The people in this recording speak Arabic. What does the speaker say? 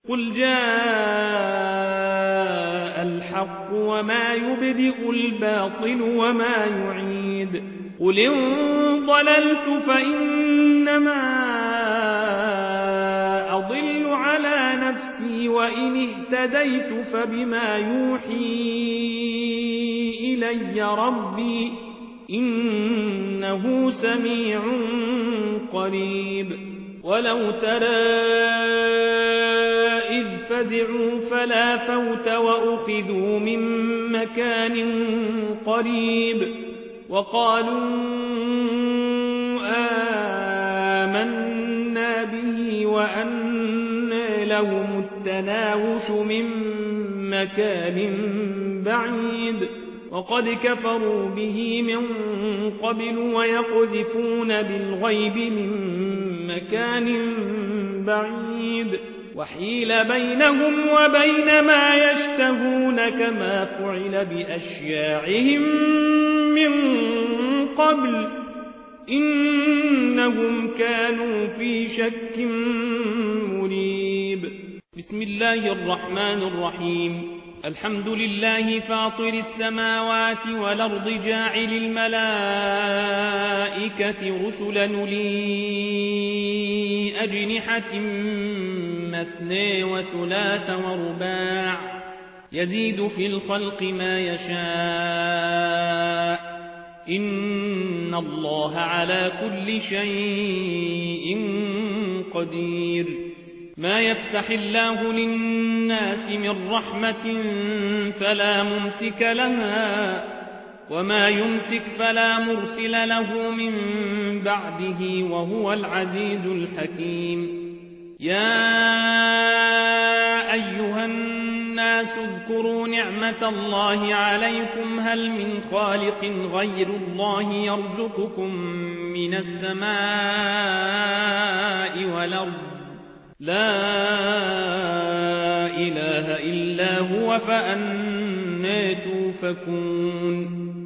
قل جاء الحق وما يبدئ الباطل وما يعيد قل إن ضللت فإنما أضل على نفسي وإن اهتديت فبما يوحي إلي ربي إنه سميع قريب ولو ترى إذ فزعوا فلا فوت وأخذوا من مكان قريب وقالوا آمنا به وأنى لهم التناوش من مكان بعيد وقد كفروا به من قبل ويقذفون بالغيب من مكان بعيد وحيل بينهم وبين ما يشتهون كما فعل بأشياعهم من قبل إنهم كانوا في شك مريب بسم الله الرحمن الرحيم الحمد لله فاطر السماوات والأرض جاعل الملائكة رسلا أولي أجنحة مثنى وثلاث ورباع يزيد في الخلق ما يشاء إن الله على كل شيء قدير ما يفتح الله للناس من رحمة فلا ممسك لها وما يمسك فلا مرسل له من بعده وهو العزيز الحكيم يا أيها الناس اذكروا نعمة الله عليكم هل من خالق غير الله يرزقكم من السماء والأرض لا إله إلا هو فأنى توفكون